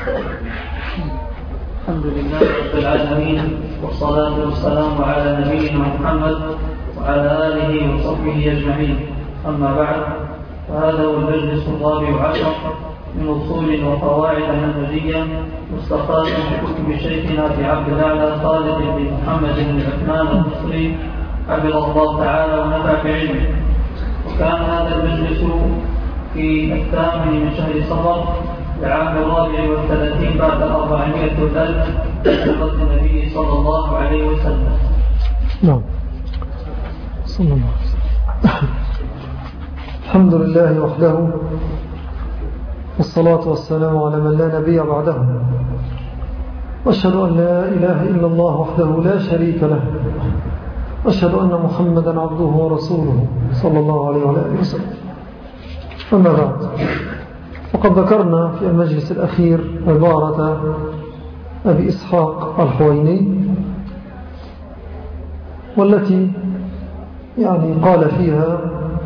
الحمد لله رب العالمين، والصلاة والسلام على نبينا محمد وعلى آله وصحبه أجمعين. أما بعد، فهذا هو المجلس 14 من أصول وقواعد منهجية مستقاة في كتب شيخنا في عبد الأعلى خالد بن محمد بن عثمان المصري حفظه الله تعالى ونفع بعلمه. وكان هذا المجلس في 8 من شهر صفر العام 34 بعد 400 ألف من النبي صلى الله عليه وسلم. نعم، صلى الله عليه وسلم. الحمد لله وحده، والصلاة والسلام على من لا نبي بعده، وأشهد أن لا إله إلا الله وحده لا شريك له، وأشهد أن محمدا عبده ورسوله صلى الله عليه وآله وسلم. أما بعد، وقد ذكرنا في المجلس الأخير عبارة أبي إسحاق الحويني، والتي يعني قال فيها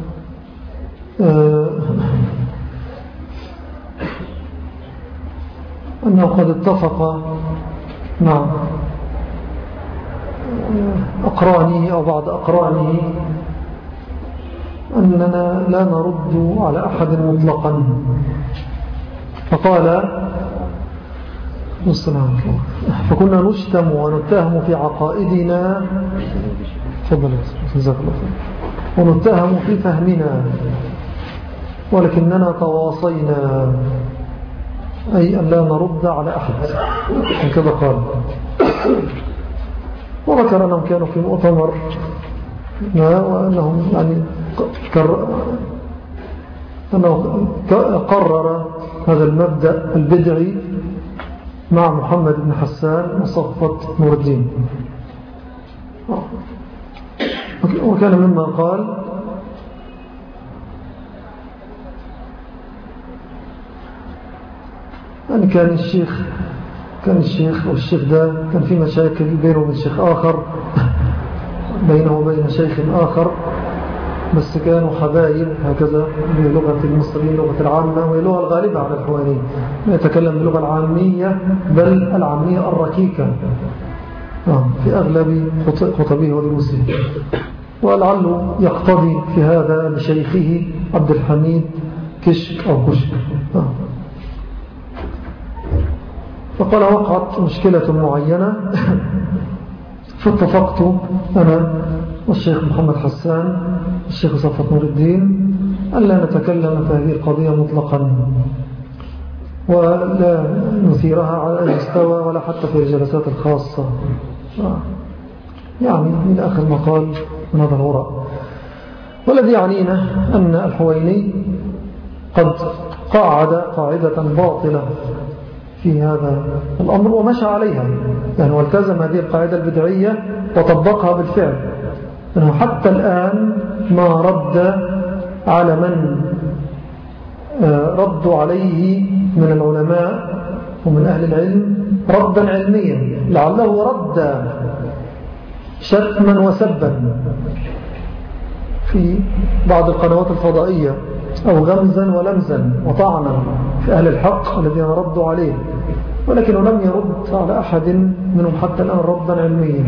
أنه قد اتفق مع أقرانه أو بعض أقرانه أننا لا نرد على أحد مطلقا. فقال فكنا نشتم ونتهم في عقائدنا، ونتهم في فهمنا، ولكننا تواصينا، أي أن لا نرد على أحد، هكذا قال. وذكر أنهم كانوا في مؤتمر، وأنهم يعني أنه قرر هذا المبدأ البدعي مع محمد بن حسان وصفة نور الدين. وكان مما قال أن كان الشيخ والشيخ ده كان في مشاكل بينه وبين شيخ آخر، بينه وبين شيخ آخر، بس كانوا حبايب هكذا بلغة المصريين، لغة العامة، وهي اللغة الغالبة على الحواني، ما يتكلم باللغة العامية، بل العامية الركيكة في أغلب خطبه ودروسه. ولعله يقتضي في هذا بشيخه عبد الحميد كشك أو كشك. فقال وقعت مشكلة معينة، فاتفقت أنا والشيخ محمد حسان والشيخ صفة نور الدين ألا نتكلم في هذه القضية مطلقا، ولا نثيرها على أي مستوى ولا حتى في الجلسات الخاصة، يعني من آخر مقال من هذا الوراء. والذي يعنينا أن الحويني قد قاعد قاعدة باطلة في هذا الأمر ومشى عليها، يعني والتزم هذه القاعدة البدعية وطبقها بالفعل، أنه حتى الآن ما رد على من ردوا عليه من العلماء ومن أهل العلم ردا علميا، لعله رد شتما وسبا في بعض القنوات الفضائية، أو غمزا ولمزا وطعنا في أهل الحق الذين ردوا عليه، ولكنه لم يرد على أحد منهم حتى الآن ردا علميا.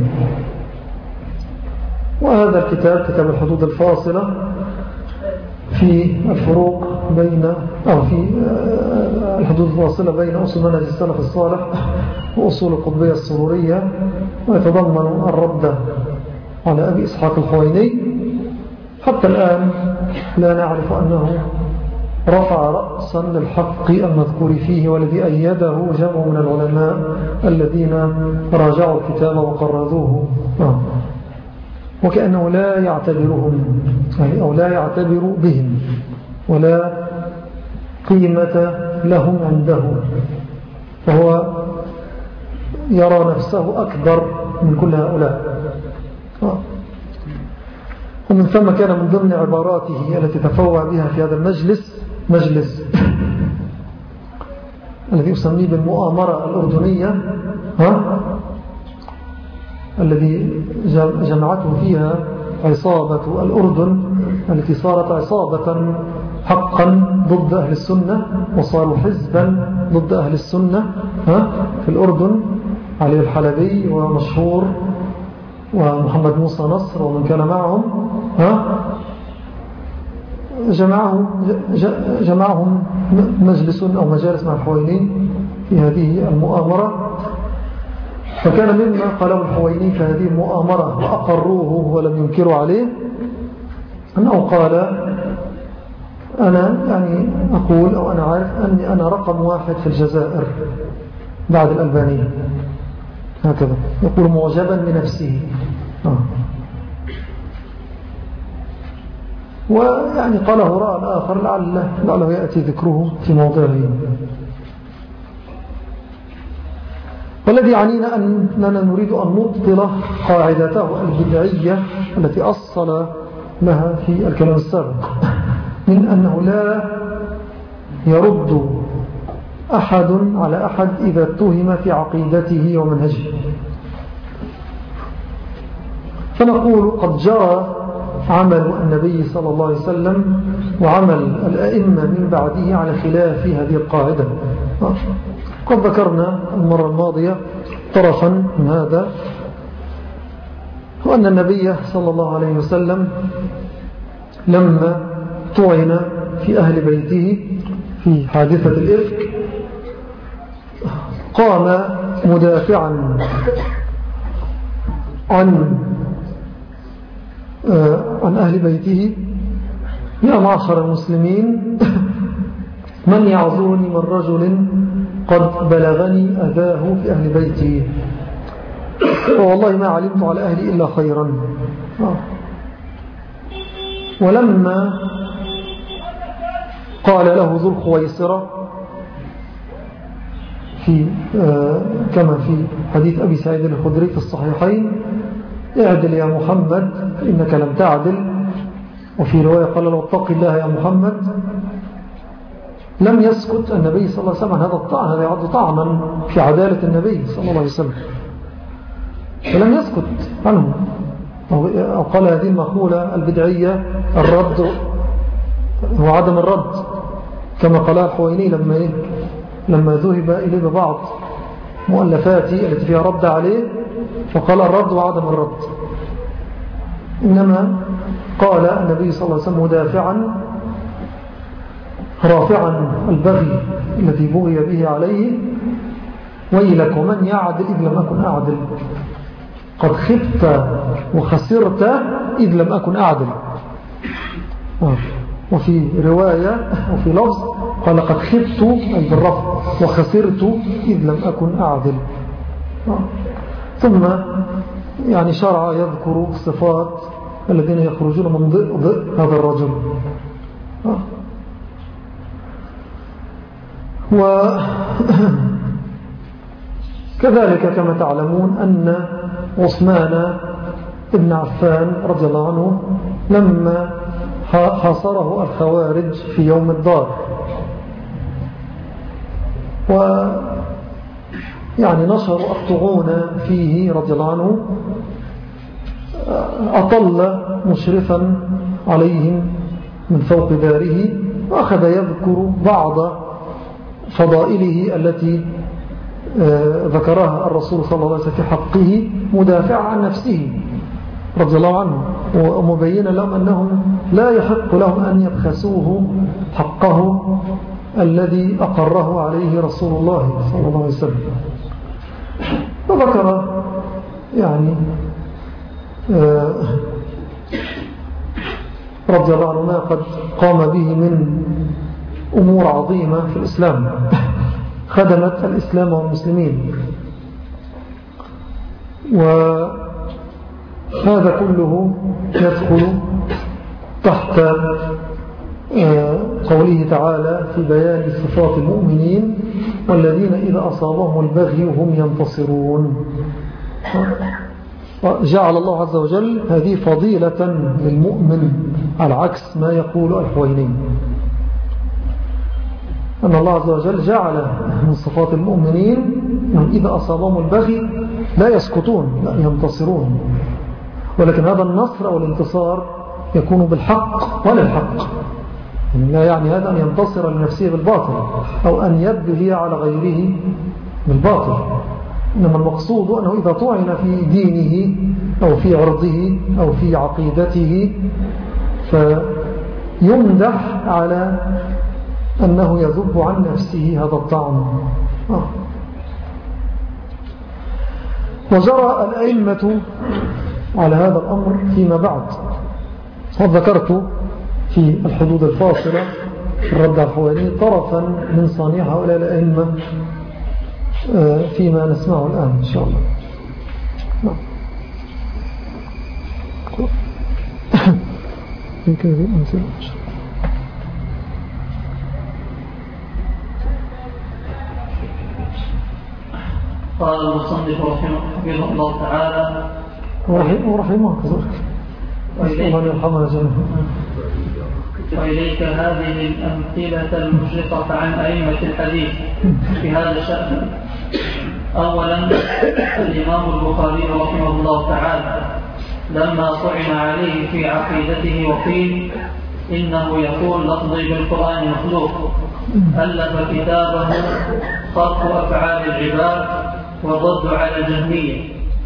وهذا الكتاب، كتاب الحدود الفاصلة في الفروق بين أو في الحدود الفاصلة بين أصول منهج السلف الصالح وأصول القطبية السرورية، ويتضمن الرد على أبي إسحاق الحويني. حتى الآن لا نعرف أنه رفع رأسا للحق المذكور فيه، والذي أيده جمع من العلماء الذين راجعوا الكتاب وقرذوه، وكأنه لا يعتبرهم أو لا يعتبر بهم ولا قيمة لهم عنده، فهو يرى نفسه أكبر من كل هؤلاء. ومن ثم كان من ضمن عباراته التي تفوع بها في هذا مجلس الذي أسميه بالمؤامرة الأردنية، الذي جمعته فيها عصابة الأردن التي صارت عصابة حقا ضد أهل السنة، وصاروا حزبا ضد أهل السنة في الأردن، علي الحلبي ومشهور ومحمد موسى نصر ومن كان معهم، جمعهم مجلس أو مجالس مع الحويني في هذه المؤامرة. فكان مما قاله الحويني في هذه المؤامرة وأقروه ولم ينكروا عليه أنه قال: أنا يعني أقول أو أنا عارف أني أنا رقم 1 في الجزائر بعد الألبانية، هكذا يقول معجبا بنفسه. ويعني قاله رأى آخر لعله يأتي ذكره في موضعه. والذي يعنينا أننا نريد أن نبطل قاعدته البدعية التي أصل لها في الكلام السابق، من أنه لا يرد أحد على أحد إذا اتهم في عقيدته ومنهجه. فنقول قد جرى عمل النبي صلى الله عليه وسلم وعمل الأئمة من بعده على خلاف هذه القاعدة. قد ذكرنا المرة الماضية طرفا من هذا، وأن النبي صلى الله عليه وسلم لما طعن في أهل بيته في حادثة الإفك قام مدافعا عن أهل بيته: يا معشر المسلمين، من يعذرني من رجل قد بلغني أذاه في أهل بيته، والله ما علمت على أهلي إلا خيرا. ولما قال له ذو الخويصرة كما في حديث أبي سعيد الخدري في الصحيحين: اعدل يا محمد إنك لم تعدل، وفي رواية قال له: اتق الله يا محمد. لم يسكت النبي صلى الله عليه وسلم عن هذا الطعن، هذا يعد طعنا في عدالة النبي صلى الله عليه وسلم، فلم يسكت عنه. أو قال هذه المقولة البدعية: الرد وعدم الرد، كما قال الحويني لما ذهب إليه ببعض مؤلفاتي التي فيها رد عليه، فقال: الرد وعدم الرد. إنما قال النبي صلى الله عليه وسلم مدافعا رافعا البغي الذي بغي به عليه: ويلك ومن يعدل إذ لم أكن أعدل، قد خبت وخسرت إذ لم أكن أعدل. وفي رواية وفي لفظ قال: قد خبت أي بالرفع وخسرت إذ لم أكن أعدل. ثم يعني شرع يذكر صفات الذين يخرجون من ضئ هذا الرجل. وكذلك كما تعلمون أن عثمان بن عفان رضي الله عنه لما حاصره الخوارج في يوم الدار، ويعني نشروا الطعون فيه رضي الله عنه، أطل مشرفا عليهم من فوق داره، وأخذ يذكر بعض فضائله التي ذكرها الرسول صلى الله عليه وسلم في حقه، مدافع عن نفسه رضي الله عنه، ومبينا لهم أنهم لا يحق لهم أن يبخسوه حقه الذي أقره عليه رسول الله صلى الله عليه وسلم. وذكر يعني رضي الله عنه ما قد قام به من أمور عظيمة في الإسلام خدمت الإسلام والمسلمين، وهذا كله يدخل تحت قوله تعالى في بيان صفات المؤمنين: والذين إذا أصابهم البغي هم ينتصرون. جعل الله عز وجل هذه فضيلة للمؤمن على عكس ما يقول الحويني، أن الله عز وجل جعل من صفات المؤمنين أنهم إذا أصابهم البغي لا يسكتون، لا ينتصرون، ولكن هذا النصر أو الانتصار يكون بالحق ولا الحق. لا يعني هذا أن ينتصر لنفسه بالباطل أو أن يبغي على غيره بالباطل، إنما المقصود أنه إذا طعن في دينه أو في عرضه أو في عقيدته فيمدح على أنه يذب عن نفسه هذا الطعن. وجرى الأئمة على هذا الأمر فيما بعد. وذكرت في الحدود الفاصلة في الرد على الحوالي طرفا من صانع هؤلاء الأئمة فيما نسمعه الآن إن شاء الله. يمكن هذه أمثلة. قال المصنف رحمه الله تعالى ورحمه كذلك الله يرحمنا جميعا. وإليك هذه الأمثلة المشرقة عن أئمة الحديث في هذا الشأن. أولا الإمام البخاري رحمه الله تعالى لما طعن عليه في عقيدته وقيل إنه يقول لفظي بالقرآن مخلوق ألف كتابه خلق أفعال العباد والرد على الجهمية.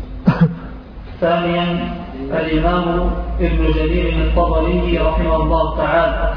ثانيا الإمام ابن جرير الطبري رحمه الله تعالى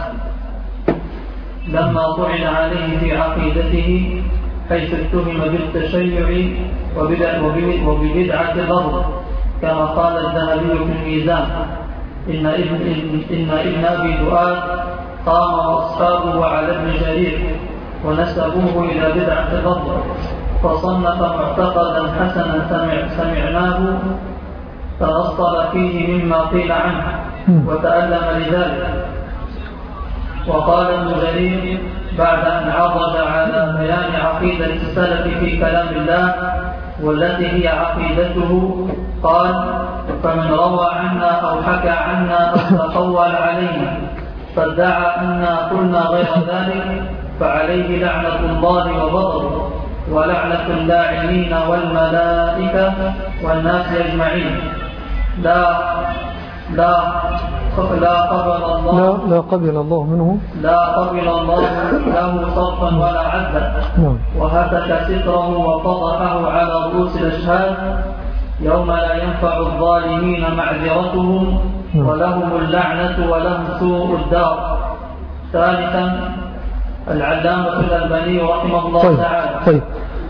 لما طعن عليه في عقيدته حيث اتهم بالتشيع وببدعة الأرض كما قال الذهبي في الميزان إن ابن أبي دؤاد قام وأصحابه على ابن جرير ونسبوه إلى بدعة الأرض فصنف معتقدا حسنا سمعناه تنصر فيه مما قيل عنه وتألم لذلك. وقال ابن جرير بعد أن عرض على بيان عقيدة السلف في كلام الله والتي هي عقيدته قال فمن روى عنا أو حكى عنا أو تقول علينا فادعى أننا قلنا غير ذلك فعليه لعنة الله وغضبه ولعنة اللاعنين والملائكة والناس أجمعين. لا قبل الله منه له صرفا ولا عدلا وهتك ستره وفضحه على رؤوس الأشهاد يوم لا ينفع الظالمين معذرتهم ولهم اللعنة ولهم سوء الدار. ثالثا العلامة الألباني رحمه الله تعالى. طيب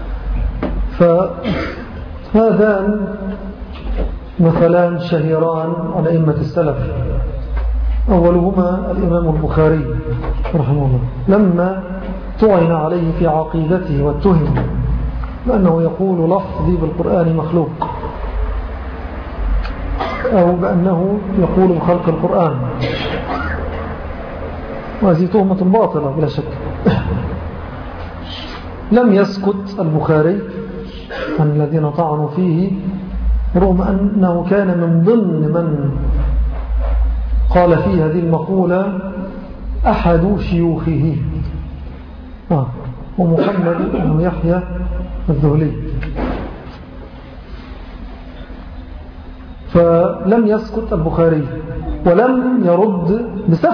فهذان مثلان شهيران عن أئمة السلف. أولهما الإمام البخاري رحمه الله لما طعن عليه في عقيدته واتهم بأنه يقول لفظي بالقرآن مخلوق أو بأنه يقول بخلق القرآن، وهذه تهمة باطلة بلا شك. لم يسكت البخاري عن الذين طعنوا فيه رغم أنه كان من ضمن من قال فيه هذه المقولة أحد شيوخه ومحمد بن يحيى الذهلي. فلم يسكت البخاري ولم يرد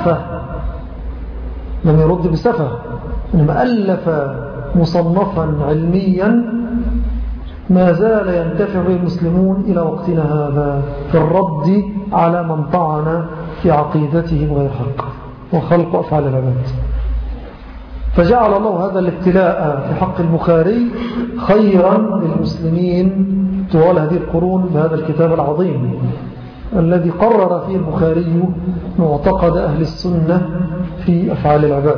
بسفة إنما ألف مصنفا علميا ما زال ينتفع به المسلمون إلى وقتنا هذا في الرد على من طعن في عقيدته بغير حق وخلق أفعال العباد. فجعل الله هذا الابتلاء في حق البخاري خيرا للمسلمين طوال هذه القرون بهذا الكتاب العظيم الذي قرر فيه البخاري معتقد أهل السنة في أفعال العباد.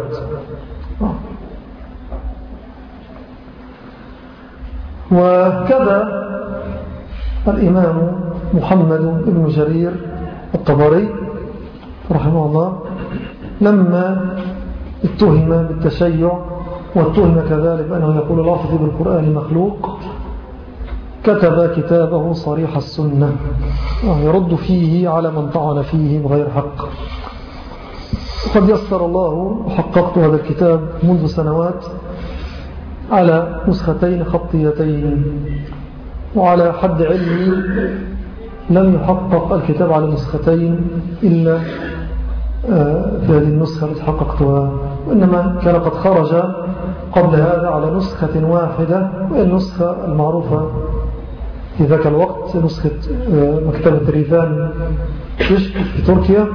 وكذا الإمام محمد بن جرير الطبري رحمه الله لما اتهم بالتشيع واتهم كذلك بأنه يقول لفظي بالقرآن مخلوق كتب كتابه صريح السنة يرد فيه على من طعن فيه بغير حق. وقد يسر الله وحققت هذا الكتاب منذ سنوات على نسختين خطيتين، وعلى حد علمي لم يحقق الكتاب على نسختين إلا في هذه النسخة التي حققتها، وإنما كان قد خرج قبل هذا على نسخة واحدة، وهي النسخة المعروفة في ذاك الوقت نسخة مكتبة ريفان في تركيا.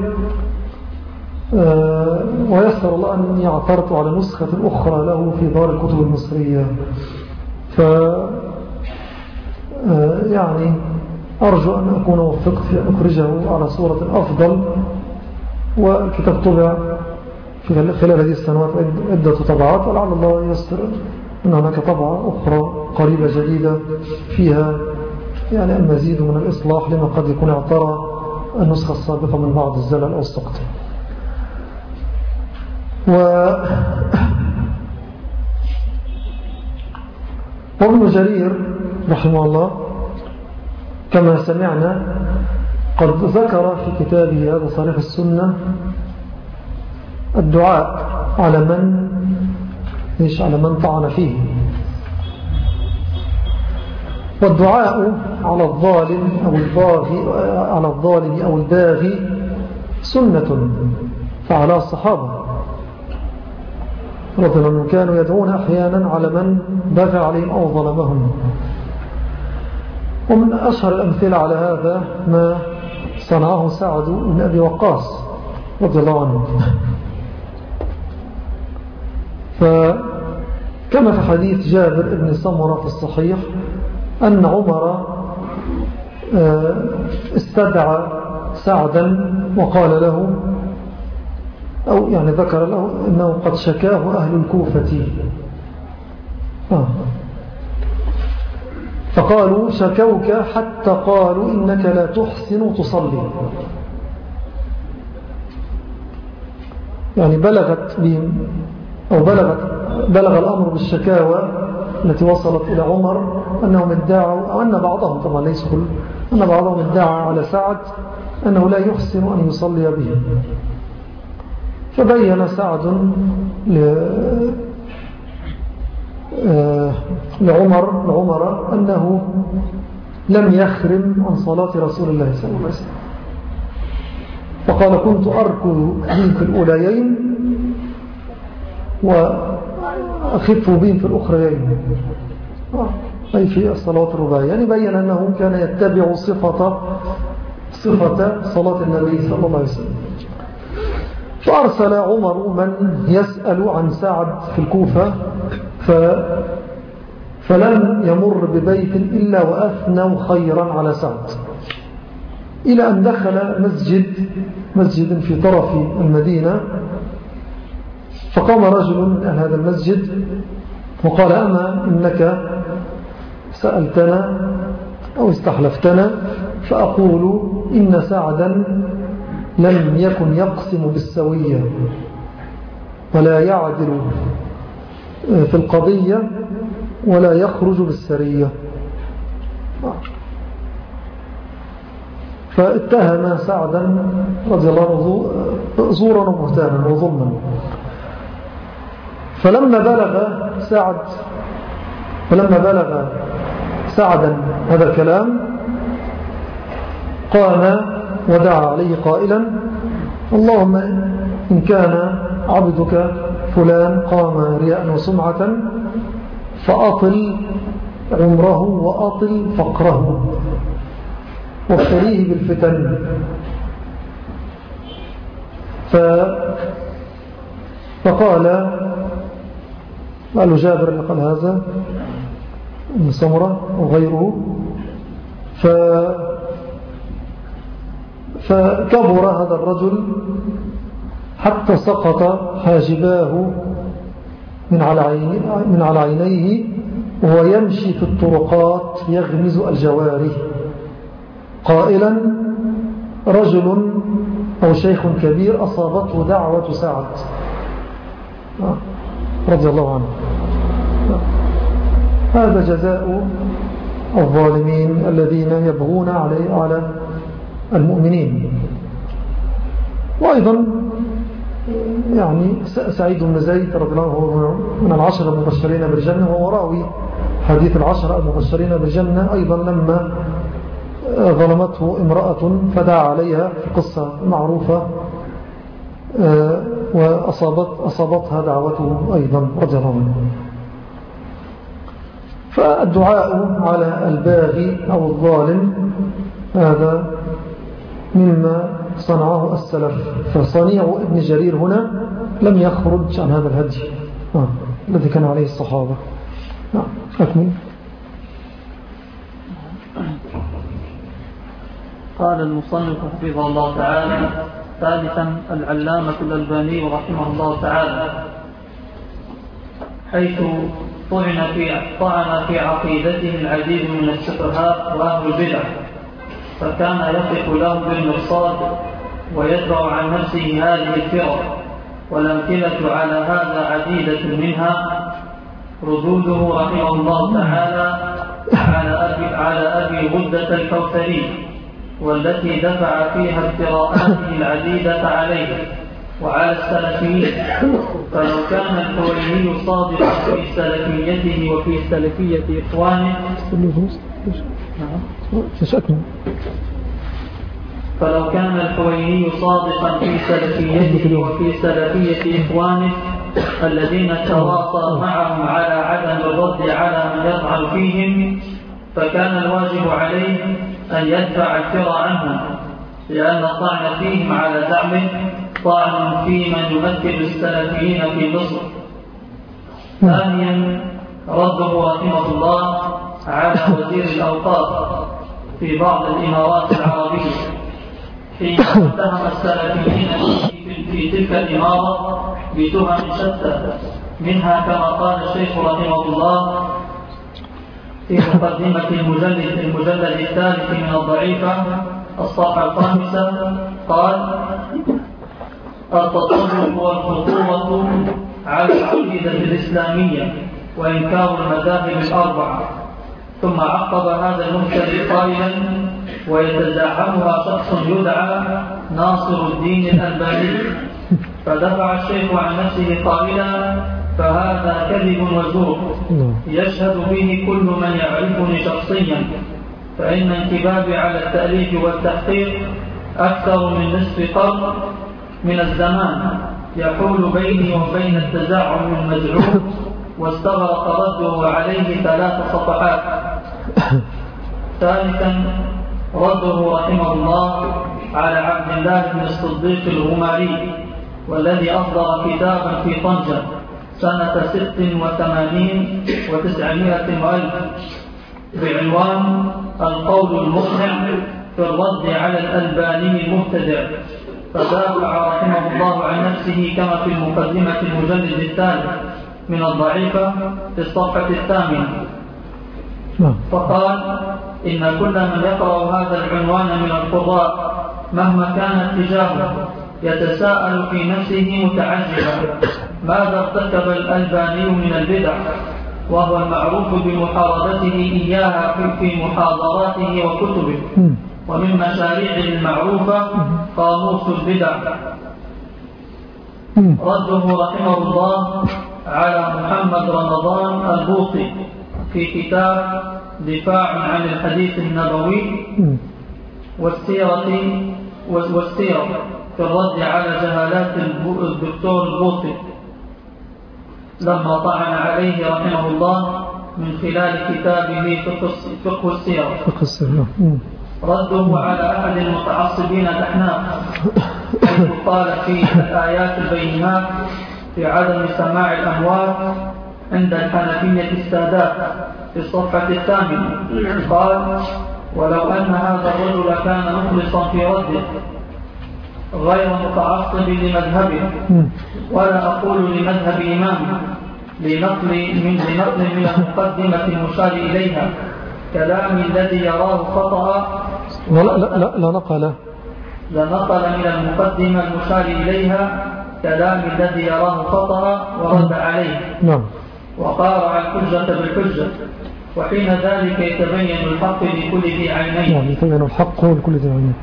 ويسر الله أن يعثرت على نسخة أخرى له في دار الكتب المصرية. يعني أرجو أن أكون وفقت في أن أخرجه على صورة أفضل. والكتاب طبع في خلال هذه السنوات عدة طبعات، ولعل الله يسر أن هناك طبعة أخرى قريبة جديدة فيها يعني المزيد من الإصلاح لما قد يكون اعترى النسخة السابقة من بعض الزلل أو السقط. وابن جرير رحمه الله كما سمعنا قد ذكر في كتابه هذا صريح السنة الدعاء على من طعن فيه. والدعاء على الظالم أو الباغي سنة فعلى الصحابة رضي الله عنهم كانوا يدعون أحيانا على من بغى عليهم أو ظلمهم. ومن أشهر الأمثلة على هذا ما صنعه سعد بن أبي وقاص رضي الله عنه. فكما في حديث جابر بن سمرة في الصحيح أن عمر استدعى سعدا وقال له أو يعني ذكر له أنه قد شكاه أهل الكوفة. فقالوا شكوك حتى قالوا إنك لا تحسن تصلي. يعني بلغت بهم أو بلغ الأمر بالشكاوى التي وصلت إلى عمر أنهم ادعوا أو أن بعضهم طبعا ليس كل أن بعضهم ادعى على سعد أنه لا يحسن أن يصلي بهم. فبين سعد لعمر أنه لم يخرم عن صلاة رسول الله صلى الله عليه وسلم. فقال كنت أركض بهم في الأوليين وأخف بهم في الأخرين، أي في الصلاة الرباعية. يعني بين أنه كان يتبع صفة صلاة النبي صلى الله عليه وسلم. فأرسل عمر من يسأل عن سعد في الكوفة فلم يمر ببيت إلا وأثنوا خيرا على سعد، إلى أن دخل مسجد في طرف المدينة. فقام رجل من أهل هذا المسجد وقال أما إنك سألتنا أو استحلفتنا فأقول إن سعدا لم يكن يقسم بالسوية ولا يعدل في القضية ولا يخرج بالسرية. فاتهم سعدا رضي الله عنه زورا وبهتانا وظلما. فلما بلغ سعدا هذا الكلام قام ودعا عليه قائلا اللهم إن كان عبدك فلان قام رياء وسمعة فأطل عمره وأطل فقره وابتليه بالفتن. فقال جابر اللي قال هذا ابن سمرة وغيره فكبر هذا الرجل حتى سقط حاجباه من على عينيه وهو يمشي في الطرقات يغمز الجوارح قائلا رجل أو شيخ كبير أصابته دعوة سعد رضي الله عنه. هذا جزاء الظالمين الذين يبغون على المؤمنين. وأيضا يعني سعيد بن زيد رضي الله عنه من العشرة المبشرين بالجنة وهو راوي حديث العشرة المبشرين بالجنة أيضا لما ظلمته امرأة فدعا عليها في قصة معروفة وأصابتها دعوته أيضا رضي الله عنه. فالدعاء على الباغي أو الظالم هذا مما صنعه السلف، فصنيع ابن جرير هنا لم يخرج عن هذا الهدي الذي كان عليه الصحابة. أكمل. قال المصنف حفظه الله تعالى: ثالثا العلامة الألباني رحمه الله تعالى، حيث طعن في عقيدته العديد من السفهاء وأهل البدع، فكان يقف لهم بالمرصاد ويدفع عن نفسه هذه الفرق، والأمثلة على هذا عديدة، منها ردوده رحمه الله تعالى على أبي غدة الكوثري، والتي دفع فيها افتراءاته العديدة عليه وعلى السلفيين. فلو كان الحويني صادقا في سلفيته وفي سلفية إخوانه فلو كان الحويني صادقا في سلفيته وفي سلفية إخوانه الذين تواصى معهم على عدم الرد على من يطعن فيهم، فكان الواجب عليه أن يدفع الفرى عنهم، لأن الطعن فيهم على زعمه طعن في من يمثل السلفيين في مصر. ثانيا رده رحمه الله على وزير الأوقاف في بعض الإمارات العربية حين اتهم السلفيين في تلك الإمارة بتهم شتى، منها كما قال الشيخ رحمه الله في مقدمة المجلد الثالث من الضعيفة الصفحة 5، قال: التطرف والخطوة على العقيدة الإسلامية وإنكار المذاهب الأربعة. ثم عقب هذا المبتدئ قائلا: ويتزعمها شخص يدعى ناصر الدين الألباني. فدفع الشيخ عن نفسه قائلا: فهذا كذب وزور يشهد به كل من يعرفني شخصيا، فإن انكبابي على التأليف والتحقيق أكثر من نصف قرن من الزمان يحول بيني وبين التزعم المزعوم، واستغرق رده عليه 3 صفحات. ثالثا رده رحمه الله على عبد الله بن الصديق الغماري، والذي أصدر كتابا في طنجة سنة 86 و900 وألف بعنوان القول المقنع في الرد على الألباني المبتدع، فدافع رحمه الله عن نفسه كما في المقدمة المجلد الثالث من الضعيفة في الصفحة 8، فقال: إن كل من يقرأ هذا العنوان من القراء مهما كان اتجاهه يتساءل في نفسه متعجبا ماذا ارتكب الألباني من البدع، وهو المعروف بمحاربته إياها في محاضراته وكتبه، ومن مشاريعه المعروفة قاموس البدع. رده رحمه الله على محمد رمضان البوطي في كتاب دفاع عن الحديث النبوي والسيرة في الرد على جهالات الدكتور البوطي، لما طعن عليه رحمه الله من خلال كتابه فقه السيرة. رده على أحد المتعصبين الأحناف حيث قال في الآيات البينات في عدم سماع الأموات عند الحنفية السادات في الصفحة 8، قال: ولو أن هذا الرجل كان مخلصا في رده غير متعصب لمذهبه، ولا أقول لمذهب إمامه، لنقل من المقدمة المشار إليها كلام الذي يراه خطأ، لنقل من المقدمة المشار إليها كلام الذي يراه خطأ ورد عليه، وقارع الحجة بالحجة، وحين ذلك يتبين الحق لكل ذي عينين. يتبين الحق لكل ذي عينين.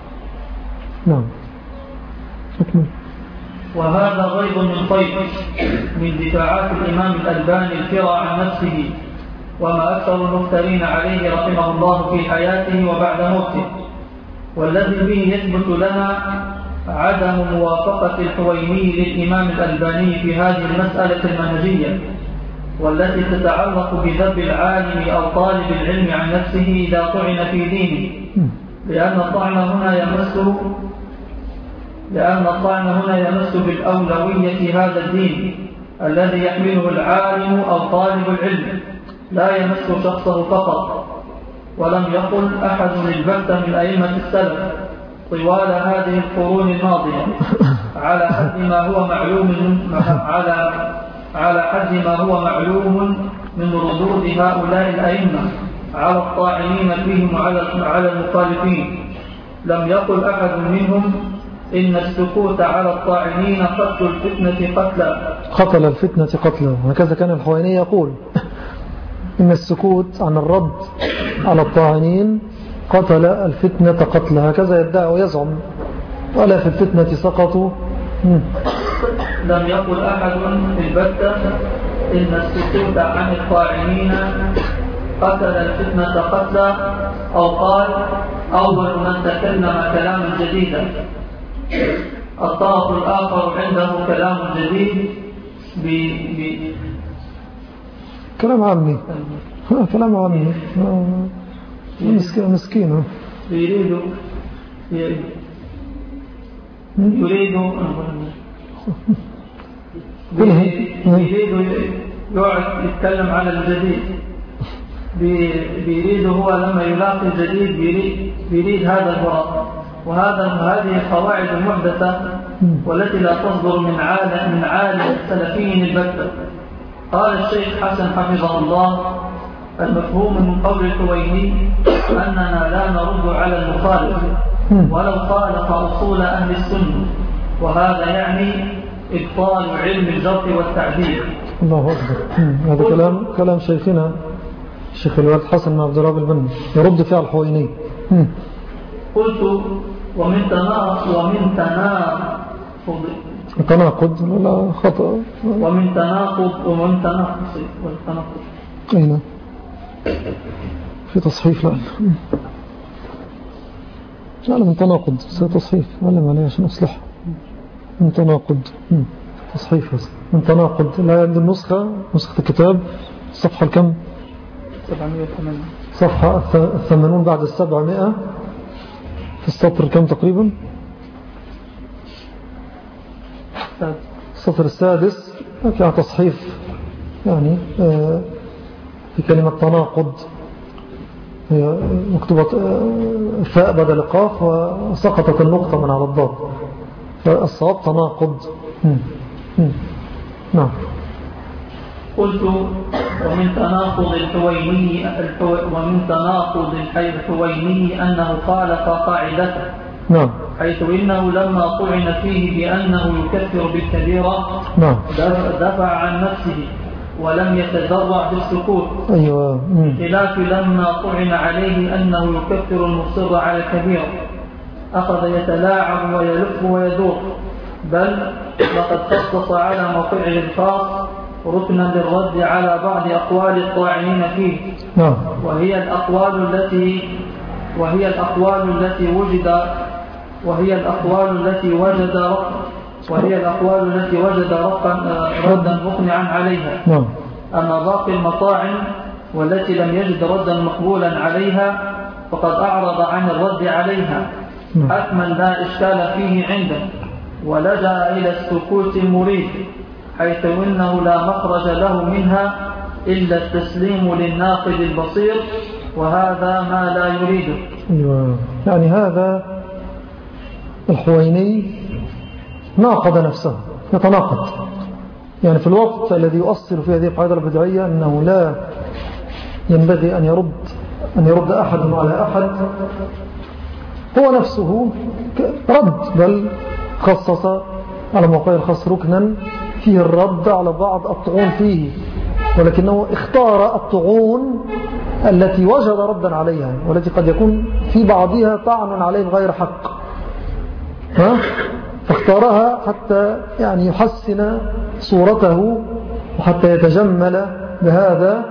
وهذا غيظ من طيب من دفاعات الإمام الألباني الفرى عن نفسه، وما أكثر المفترين عليه رحمه الله في حياته وبعد موته، والذي به يثبت لنا عدم موافقة الحويني للإمام الألباني في هذه المسألة المنهجية والتي تتعلق بذب العالم أو طالب العلم عن نفسه إذا طعن في دينه، لأن الطعن هنا يمس بالأولوية هذا الدين الذي يحمله العالم أو طالب العلم، لا يمس شخصه فقط. ولم يقل أحد البتة من أئمة السلف طوال هذه القرون الماضية على حد ما هو معلوم من ردود هؤلاء الأئمة على الطاعنين فيهم وعلى المخالفين. لم يقل أحد منهم إن السكوت على الطاعنين قتل الفتنة قتلا. هكذا كان الحويني يقول إن السكوت عن الرد على الطاعنين قتل الفتنة قتلا، هكذا يدعي ويزعم، ولا في الفتنة سقطوا. لم يقل أحد البتة إن السكوت عن الطاعنين قتل الفتنة قتلا، أو قال أول من تكلم كلاما جديدا. الطرف الآخر عنده كلام جديد كلام عامي مسكين يريد يقعد يتكلم على الجديد، بيريد هو لما يلاقي الجديد بيريد هذا الوراء، وهذه القواعد المحدثة والتي لا تصدر من عالم السلفيين البتة. قال الشيخ حسن حفظه الله: المفهوم من قول الحويني أننا لا نرد على المخالف ولو خالف أصول أهل السنة، وهذا يعني إبطال علم الجرح والتعديل. الله أكبر. هذا كلام شيخنا الشيخ الوالد حسن بن عبد الرب البني يرد فيه على الحويني. قلت: ومن تناقض لا خطأ، ومن تناقض أين في تصحيف؟ لا من تناقض تصحيف، علم عليه عشان أصلح. من تناقض تصحيف هذا من تناقض. لا عند نسخة الكتاب الصفحة الكم؟ 780. صفحة 80 بعد 700 في السطر كم تقريبا؟ السطر السادس فيها تصحيف، يعني في كلمة تناقض هي مكتوبة فاء بدل قاف وسقطت النقطة من على الضاد، فالصواب تناقض. نعم. قلت: ومن تناقض الحويني أنه خالف قاعدته. نعم. حيث إنه لما طعن فيه بأنه يكفر بالكبيرة دفع عن نفسه ولم يتذرع بالسكوت. أيوة. خلاف لما طعن عليه أنه يكفر المصر على الكبيرة أخذ يتلاعب ويلف ويدور، بل لقد خصص على موقعه الخاص ركنا للرد على بعض أقوال الطاعنين فيه. وهي الأقوال التي وجد ردا مقنعا عليها. أما باقي المطاعن والتي لم يجد ردا مقبولا عليها فقد أعرض عن الرد عليها حتما لا إشكال فيه عنده، ولجأ إلى السكوت المريد، حيث إنه لا مخرج له منها إلا التسليم للناقد البصير، وهذا ما لا يريده. يعني هذا الحويني ناقض نفسه، يتناقض، يعني في الوقت الذي يؤثر في هذه القاعدة البدعية أنه لا ينبغي أن يرد أحد على أحد، هو نفسه رد، بل خصص على موقع الخاص ركنا فيه الرد على بعض الطعون فيه، ولكنه اختار الطعون التي وجد ردا عليها والتي قد يكون في بعضها طعن عليه بغير حق، فاختارها حتى يعني يحسن صورته وحتى يتجمل بهذا،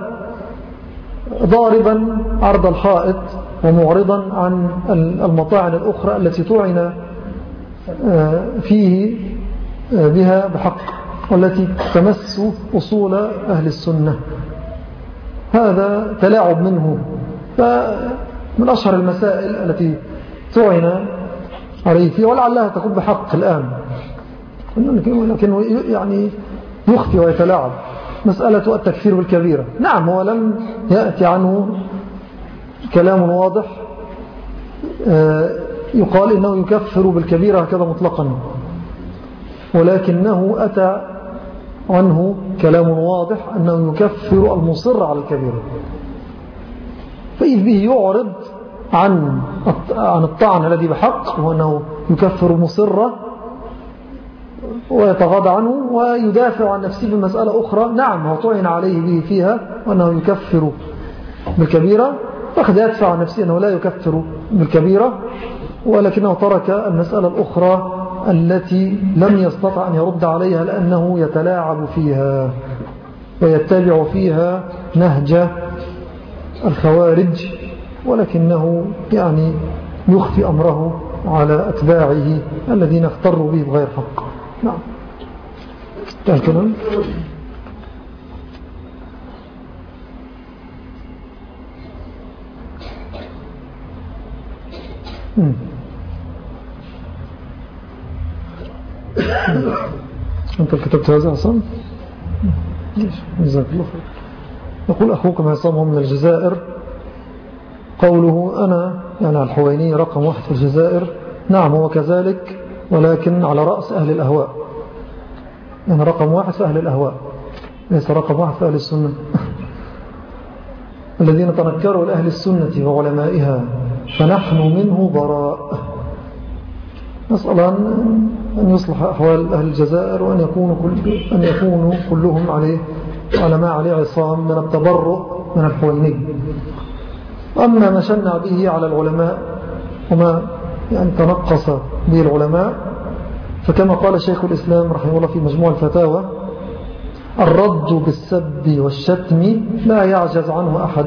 ضاربا عرض الحائط ومعرضا عن المطاعن الأخرى التي طعن فيه بها بحق، والتي تمس أصول أهل السنة. هذا تلاعب منه. فمن أشهر المسائل التي طعن عليه فيه، ولعلها تكون بحق الآن، لكنه يعني يخفي ويتلاعب، مسألة التكفير بالكبيرة. نعم، هو لم يأتي عنه كلام واضح يقال إنه يكفر بالكبيرة هكذا مطلقا، ولكنه أتى عنه كلام واضح أنه يكفر المصر على الكبيرة، فإذ به يعرض عن الطعن الذي بحق، وأنه يكفر مصرة، ويتغاضى عنه ويدافع عن نفسه بمسألة أخرى. نعم، هو طعن عليه به فيها وأنه يكفر بالكبيرة، فقد يدفع عن نفسه أنه لا يكفر بالكبيرة، ولكنه ترك المسألة الأخرى التي لم يستطع أن يرد عليها، لأنه يتلاعب فيها ويتبع فيها نهج الخوارج، ولكنه يعني يخفي أمره على أتباعه الذين اختروا به بغير حق. نعم، الكلام. أنت كتبت هذا عصام؟ جزاك الله خير. يقول أخوكم عصام من الجزائر، قوله أنا يعني الحويني رقم 1 في الجزائر. نعم، هو كذلك، ولكن على رأس أهل الأهواء، يعني رقم 1 في أهل الأهواء، ليس رقم 1 في أهل السنة. الذين تنكروا لأهل السنة وعلمائها، فنحن منه براء. نسأل أن يصلح أحوال أهل الجزائر، وأن يكونوا كلهم على ما عليه عصام من التبرؤ من الحويني. أما ما شنع به على العلماء وما يعني تنقص به العلماء، فكما قال شيخ الإسلام رحمه الله في مجموع الفتاوى: الرد بالسب والشتم لا يعجز عنه أحد.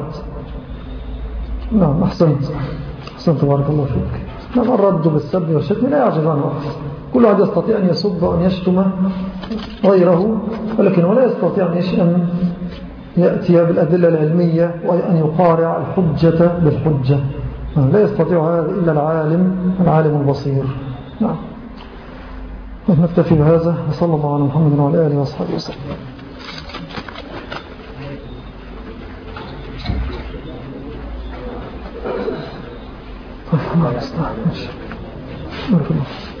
نعم، أحسنت بارك الله فيك. نعم، الرد بالسب والشتم لا يعجز عنه أحد. كل واحد يستطيع أن يسب وأن يشتم غيره، ولكنه لا يستطيع أن يأتي بالأدلة العلمية وأن يقارع الحجة بالحجة. لا يستطيع هذا إلا العالم البصير. نعم، نكتفي بهذا، وصلى الله على محمد وعلى آله وصحبه وسلم. بارك الله.